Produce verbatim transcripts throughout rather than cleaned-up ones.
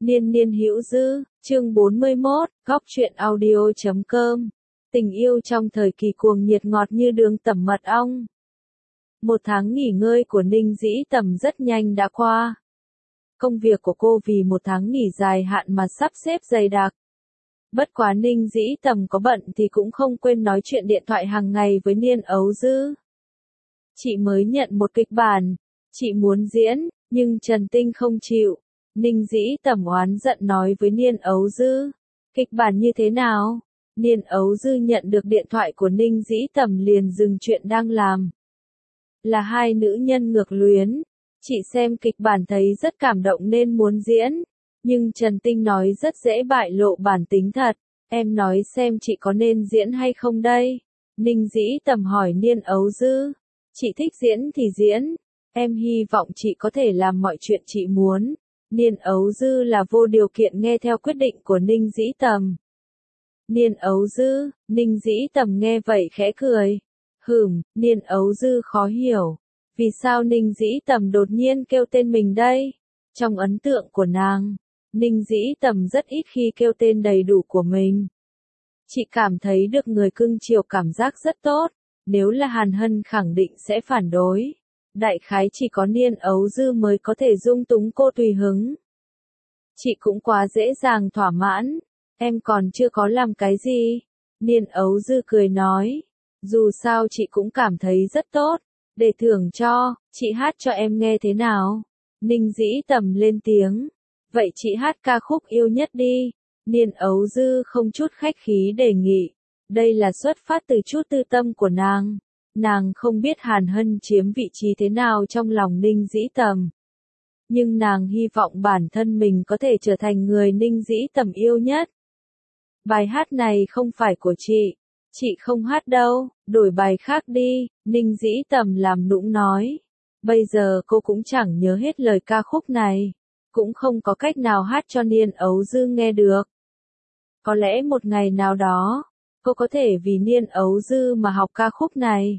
Niên niên hữu dư, chương bốn mươi mốt, góc truyện audio chấm com. Tình yêu trong thời kỳ cuồng nhiệt ngọt như đường tẩm mật ong. Một tháng nghỉ ngơi của Ninh Dĩ Tầm rất nhanh đã qua. Công việc của cô vì một tháng nghỉ dài hạn mà sắp xếp dày đặc. Bất quá Ninh Dĩ Tầm có bận thì cũng không quên nói chuyện điện thoại hàng ngày với Niên Ấu Dư. Chị mới nhận một kịch bản, chị muốn diễn, nhưng Trần Tinh không chịu. Ninh Dĩ Tầm oán giận nói với Niên Ấu Dư. Kịch bản như thế nào? Niên Ấu Dư nhận được điện thoại của Ninh Dĩ Tầm liền dừng chuyện đang làm. Là hai nữ nhân ngược luyến. Chị xem kịch bản thấy rất cảm động nên muốn diễn. Nhưng Trần Tinh nói rất dễ bại lộ bản tính thật. Em nói xem chị có nên diễn hay không đây? Ninh Dĩ Tầm hỏi Niên Ấu Dư. Chị thích diễn thì diễn. Em hy vọng chị có thể làm mọi chuyện chị muốn. Niên Ấu Dư là vô điều kiện nghe theo quyết định của Ninh Dĩ Tầm. Niên Ấu Dư, Ninh Dĩ Tầm nghe vậy khẽ cười. Hửm, Niên Ấu Dư khó hiểu. Vì sao Ninh Dĩ Tầm đột nhiên kêu tên mình đây? Trong ấn tượng của nàng, Ninh Dĩ Tầm rất ít khi kêu tên đầy đủ của mình. Chị cảm thấy được người cưng chiều cảm giác rất tốt. Nếu là Hàn Hân khẳng định sẽ phản đối. Đại khái chỉ có Niên Ấu Dư mới có thể dung túng cô tùy hứng. Chị cũng quá dễ dàng thỏa mãn. Em còn chưa có làm cái gì. Niên Ấu Dư cười nói. Dù sao chị cũng cảm thấy rất tốt. Để thưởng cho, chị hát cho em nghe thế nào? Ninh Dĩ Tầm lên tiếng. Vậy chị hát ca khúc yêu nhất đi. Niên Ấu Dư không chút khách khí đề nghị. Đây là xuất phát từ chút tư tâm của nàng. Nàng không biết Hàn Hân chiếm vị trí thế nào trong lòng Ninh Dĩ Tầm. Nhưng nàng hy vọng bản thân mình có thể trở thành người Ninh Dĩ Tầm yêu nhất. Bài hát này không phải của chị. Chị không hát đâu, đổi bài khác đi, Ninh Dĩ Tầm làm nũng nói. Bây giờ cô cũng chẳng nhớ hết lời ca khúc này. Cũng không có cách nào hát cho Niên Ấu Dư nghe được. Có lẽ một ngày nào đó, cô có thể vì Niên Ấu Dư mà học ca khúc này.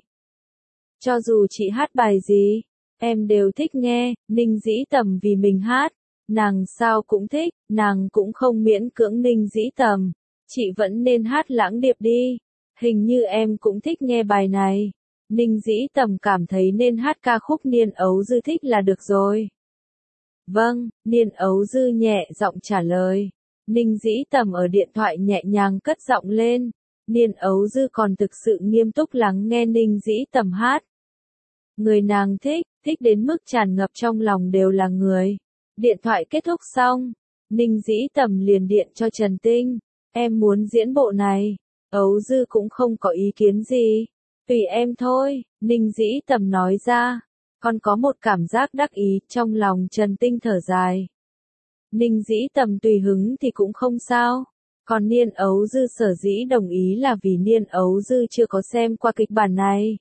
Cho dù chị hát bài gì, em đều thích nghe. Ninh Dĩ Tầm vì mình hát, nàng sao cũng thích, nàng cũng không miễn cưỡng Ninh Dĩ Tầm. Chị vẫn nên hát Lãng Điệp đi, hình như em cũng thích nghe bài này. Ninh Dĩ Tầm cảm thấy nên hát ca khúc Niên Ấu Dư thích là được rồi. Vâng, Niên Ấu Dư nhẹ giọng trả lời. Ninh Dĩ Tầm ở điện thoại nhẹ nhàng cất giọng lên. Niên Ấu Dư còn thực sự nghiêm túc lắng nghe Ninh Dĩ Tầm hát. Người nàng thích, thích đến mức tràn ngập trong lòng đều là người. Điện thoại kết thúc xong, Ninh Dĩ Tầm liền điện cho Trần Tinh. Em muốn diễn bộ này. Ấu Dư cũng không có ý kiến gì. Tùy em thôi, Ninh Dĩ Tầm nói ra. Còn có một cảm giác đắc ý trong lòng Trần Tinh thở dài. Ninh Dĩ Tầm tùy hứng thì cũng không sao. Còn Niên Ấu Dư sở dĩ đồng ý là vì Niên Ấu Dư chưa có xem qua kịch bản này.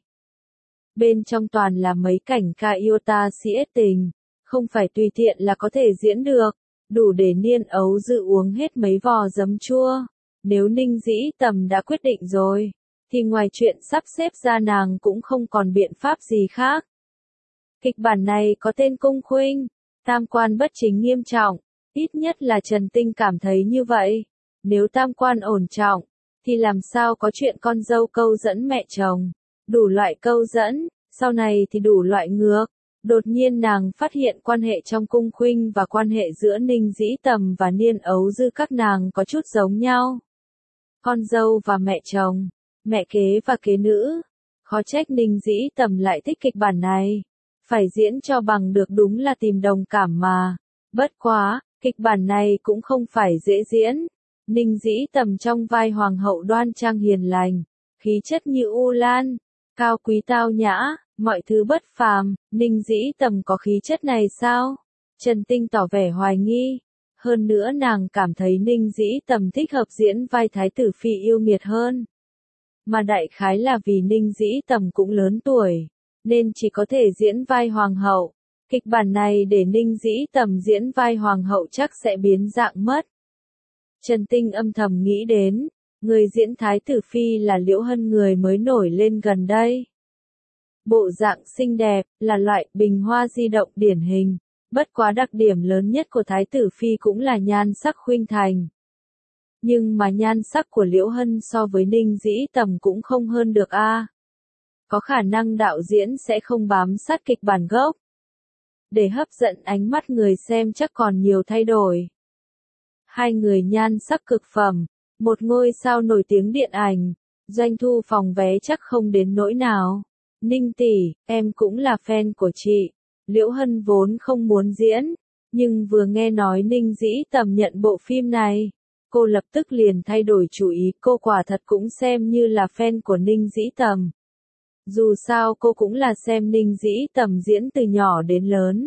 Bên trong toàn là mấy cảnh ca yêu ta si ết tình. Không phải tùy tiện là có thể diễn được. Đủ để Niên Ấu Dư uống hết mấy vò giấm chua. Nếu Ninh Dĩ Tầm đã quyết định rồi, thì ngoài chuyện sắp xếp ra nàng cũng không còn biện pháp gì khác. Kịch bản này có tên Cung Khuynh, tam quan bất chính nghiêm trọng. Ít nhất là Trần Tinh cảm thấy như vậy. Nếu tam quan ổn trọng, thì làm sao có chuyện con dâu câu dẫn mẹ chồng. Đủ loại câu dẫn, sau này thì đủ loại ngược. Đột nhiên nàng phát hiện quan hệ trong Cung Khuynh và quan hệ giữa Ninh Dĩ Tầm và Niên Ấu Dư các nàng có chút giống nhau. Con dâu và mẹ chồng, mẹ kế và kế nữ. Khó trách Ninh Dĩ Tầm lại thích kịch bản này. Phải diễn cho bằng được đúng là tìm đồng cảm mà. Bất quá, kịch bản này cũng không phải dễ diễn. Ninh Dĩ Tầm trong vai hoàng hậu đoan trang hiền lành, khí chất như U Lan, cao quý tao nhã, mọi thứ bất phàm. Ninh Dĩ Tầm có khí chất này sao? Trần Tinh tỏ vẻ hoài nghi. Hơn nữa nàng cảm thấy Ninh Dĩ Tầm thích hợp diễn vai thái tử phi yêu nghiệt hơn. Mà đại khái là vì Ninh Dĩ Tầm cũng lớn tuổi, nên chỉ có thể diễn vai hoàng hậu. Kịch bản này để Ninh Dĩ Tầm diễn vai hoàng hậu chắc sẽ biến dạng mất. Trần Tinh âm thầm nghĩ đến, người diễn thái tử phi là Liễu Hân người mới nổi lên gần đây. Bộ dạng xinh đẹp, là loại bình hoa di động điển hình. Bất quá đặc điểm lớn nhất của Thái tử Phi cũng là nhan sắc khuynh thành. Nhưng mà nhan sắc của Liễu Hân so với Ninh Dĩ Tầm cũng không hơn được a. Có khả năng đạo diễn sẽ không bám sát kịch bản gốc. Để hấp dẫn ánh mắt người xem chắc còn nhiều thay đổi. Hai người nhan sắc cực phẩm, một ngôi sao nổi tiếng điện ảnh, doanh thu phòng vé chắc không đến nỗi nào. Ninh tỷ, em cũng là fan của chị. Liễu Hân vốn không muốn diễn, nhưng vừa nghe nói Ninh Dĩ Tầm nhận bộ phim này, cô lập tức liền thay đổi chủ ý, cô quả thật cũng xem như là fan của Ninh Dĩ Tầm. Dù sao cô cũng là xem Ninh Dĩ Tầm diễn từ nhỏ đến lớn.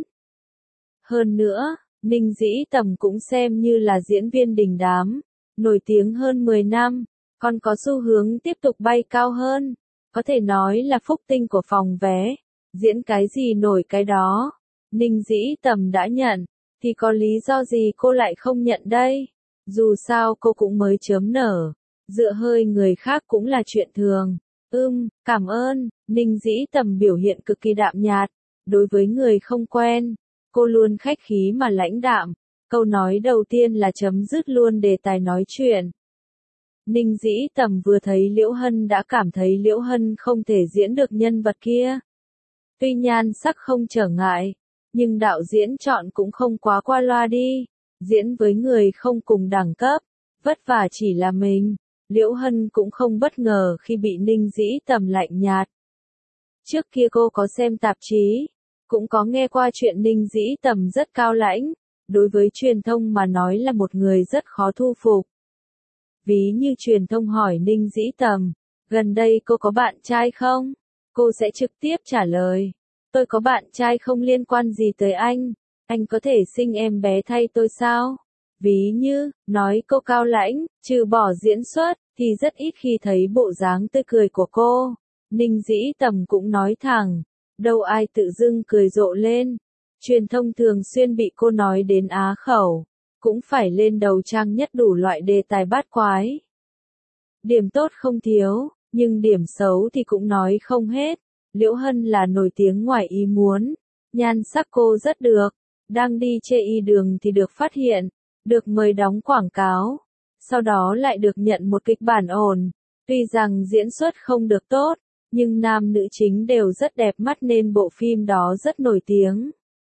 Hơn nữa, Ninh Dĩ Tầm cũng xem như là diễn viên đình đám, nổi tiếng hơn mười năm, còn có xu hướng tiếp tục bay cao hơn, có thể nói là phúc tinh của phòng vé, diễn cái gì nổi cái đó. Ninh Dĩ Tầm đã nhận, thì có lý do gì cô lại không nhận đây? Dù sao cô cũng mới chớm nở, dựa hơi người khác cũng là chuyện thường. Ưm, cảm ơn, Ninh Dĩ Tầm biểu hiện cực kỳ đạm nhạt, đối với người không quen, cô luôn khách khí mà lãnh đạm, câu nói đầu tiên là chấm dứt luôn đề tài nói chuyện. Ninh Dĩ Tầm vừa thấy Liễu Hân đã cảm thấy Liễu Hân không thể diễn được nhân vật kia. Tuy nhan sắc không trở ngại, nhưng đạo diễn chọn cũng không quá qua loa đi, diễn với người không cùng đẳng cấp, vất vả chỉ là mình. Liễu Hân cũng không bất ngờ khi bị Ninh Dĩ Tầm lạnh nhạt. Trước kia cô có xem tạp chí, cũng có nghe qua chuyện Ninh Dĩ Tầm rất cao lãnh, đối với truyền thông mà nói là một người rất khó thu phục. Ví như truyền thông hỏi Ninh Dĩ Tầm, gần đây cô có bạn trai không? Cô sẽ trực tiếp trả lời, tôi có bạn trai không liên quan gì tới anh, anh có thể sinh em bé thay tôi sao? Ví như, nói cô cao lãnh, trừ bỏ diễn xuất, thì rất ít khi thấy bộ dáng tươi cười của cô. Ninh Dĩ Tầm cũng nói thẳng, đâu ai tự dưng cười rộ lên. Truyền thông thường xuyên bị cô nói đến á khẩu, cũng phải lên đầu trang nhất đủ loại đề tài bát quái. Điểm tốt không thiếu, nhưng điểm xấu thì cũng nói không hết. Liễu Hân là nổi tiếng ngoài ý muốn, nhan sắc cô rất được, đang đi chê y đường thì được phát hiện, được mời đóng quảng cáo, sau đó lại được nhận một kịch bản ổn. Tuy rằng diễn xuất không được tốt, nhưng nam nữ chính đều rất đẹp mắt nên bộ phim đó rất nổi tiếng.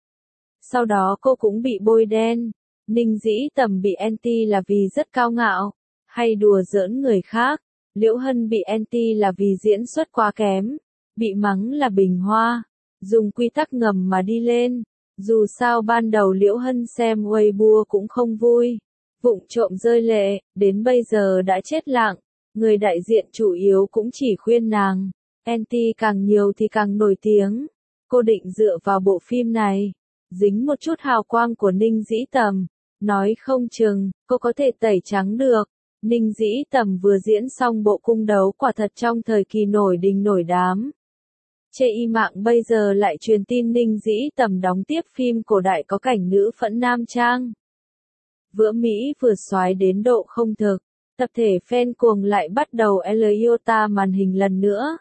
Sau đó cô cũng bị bôi đen. Ninh Dĩ Tầm bị anti là vì rất cao ngạo, hay đùa giỡn người khác. Liễu Hân bị anti là vì diễn xuất quá kém, bị mắng là bình hoa, dùng quy tắc ngầm mà đi lên. Dù sao ban đầu Liễu Hân xem Weibo cũng không vui, vụng trộm rơi lệ, đến bây giờ đã chết lặng. Người đại diện chủ yếu cũng chỉ khuyên nàng, anti càng nhiều thì càng nổi tiếng. Cô định dựa vào bộ phim này, dính một chút hào quang của Ninh Dĩ Tầm, nói không chừng, cô có thể tẩy trắng được. Ninh Dĩ Tầm vừa diễn xong bộ cung đấu quả thật trong thời kỳ nổi đình nổi đám. Chê y mạng bây giờ lại truyền tin Ninh Dĩ Tầm đóng tiếp phim cổ đại có cảnh nữ phẫn nam trang. Vữa Mỹ vừa xoái đến độ không thực, tập thể fan cuồng lại bắt đầu Eliota màn hình lần nữa.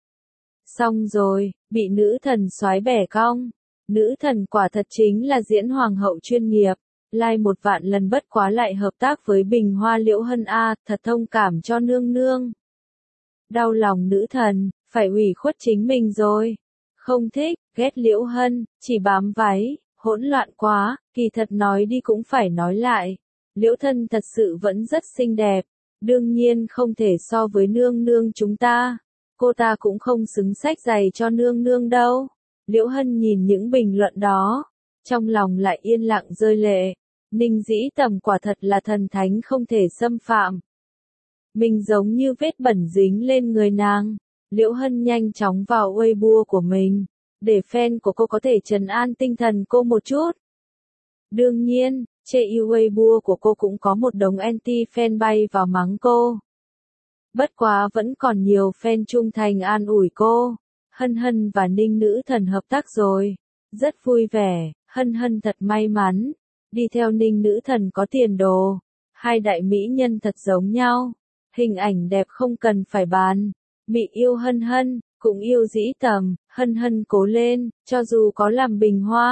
Xong rồi, bị nữ thần xoái bẻ cong. Nữ thần quả thật chính là diễn hoàng hậu chuyên nghiệp, lai một vạn lần bất quá lại hợp tác với Bình Hoa Liễu Hân a, thật thông cảm cho nương nương. Đau lòng nữ thần, phải ủy khuất chính mình rồi. Không thích, ghét Liễu Hân, chỉ bám váy, hỗn loạn quá, kỳ thật nói đi cũng phải nói lại. Liễu Thân thật sự vẫn rất xinh đẹp, đương nhiên không thể so với nương nương chúng ta. Cô ta cũng không xứng xách giày cho nương nương đâu. Liễu Hân nhìn những bình luận đó, trong lòng lại yên lặng rơi lệ. Ninh Dĩ Tầm quả thật là thần thánh không thể xâm phạm. Mình giống như vết bẩn dính lên người nàng. Liễu Hân nhanh chóng vào Weibo của mình, để fan của cô có thể trấn an tinh thần cô một chút. Đương nhiên, chê yêu Weibo của cô cũng có một đống anti-fan bay vào mắng cô. Bất quá vẫn còn nhiều fan trung thành an ủi cô. Hân Hân và Ninh nữ thần hợp tác rồi. Rất vui vẻ, Hân Hân thật may mắn. Đi theo Ninh nữ thần có tiền đồ. Hai đại mỹ nhân thật giống nhau. Hình ảnh đẹp không cần phải bàn. Mị yêu Hân Hân, cũng yêu Dĩ Tầm. Hân Hân cố lên, cho dù có làm bình hoa,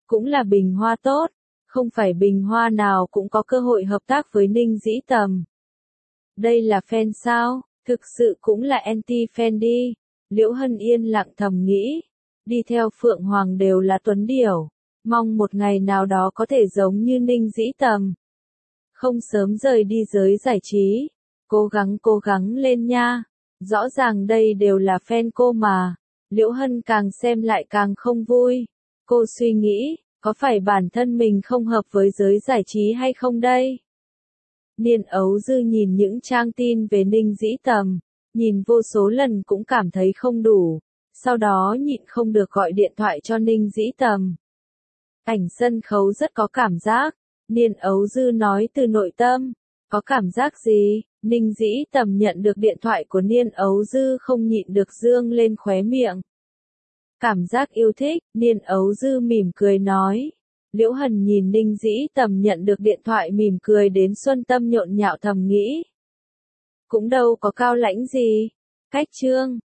cũng là bình hoa tốt, không phải bình hoa nào cũng có cơ hội hợp tác với Ninh Dĩ Tầm. Đây là fan sao, thực sự cũng là anti-fan đi, Liễu Hân yên lặng thầm nghĩ, đi theo Phượng Hoàng đều là tuấn điểu, mong một ngày nào đó có thể giống như Ninh Dĩ Tầm. Không sớm rời đi giới giải trí, cố gắng cố gắng lên nha, rõ ràng đây đều là fan cô mà, Liễu Hân càng xem lại càng không vui, cô suy nghĩ, có phải bản thân mình không hợp với giới giải trí hay không đây? Niên Ấu Dư nhìn những trang tin về Ninh Dĩ Tầm, nhìn vô số lần cũng cảm thấy không đủ, sau đó nhịn không được gọi điện thoại cho Ninh Dĩ Tầm. Ảnh sân khấu rất có cảm giác, Niên Ấu Dư nói từ nội tâm, có cảm giác gì? Ninh Dĩ Tầm nhận được điện thoại của Niên Ấu Dư không nhịn được dương lên khóe miệng. Cảm giác yêu thích, Niên Ấu Dư mỉm cười nói. Liễu Hân nhìn Ninh Dĩ Tầm nhận được điện thoại mỉm cười đến xuân tâm nhộn nhạo thầm nghĩ. Cũng đâu có cao lãnh gì. Cách chương.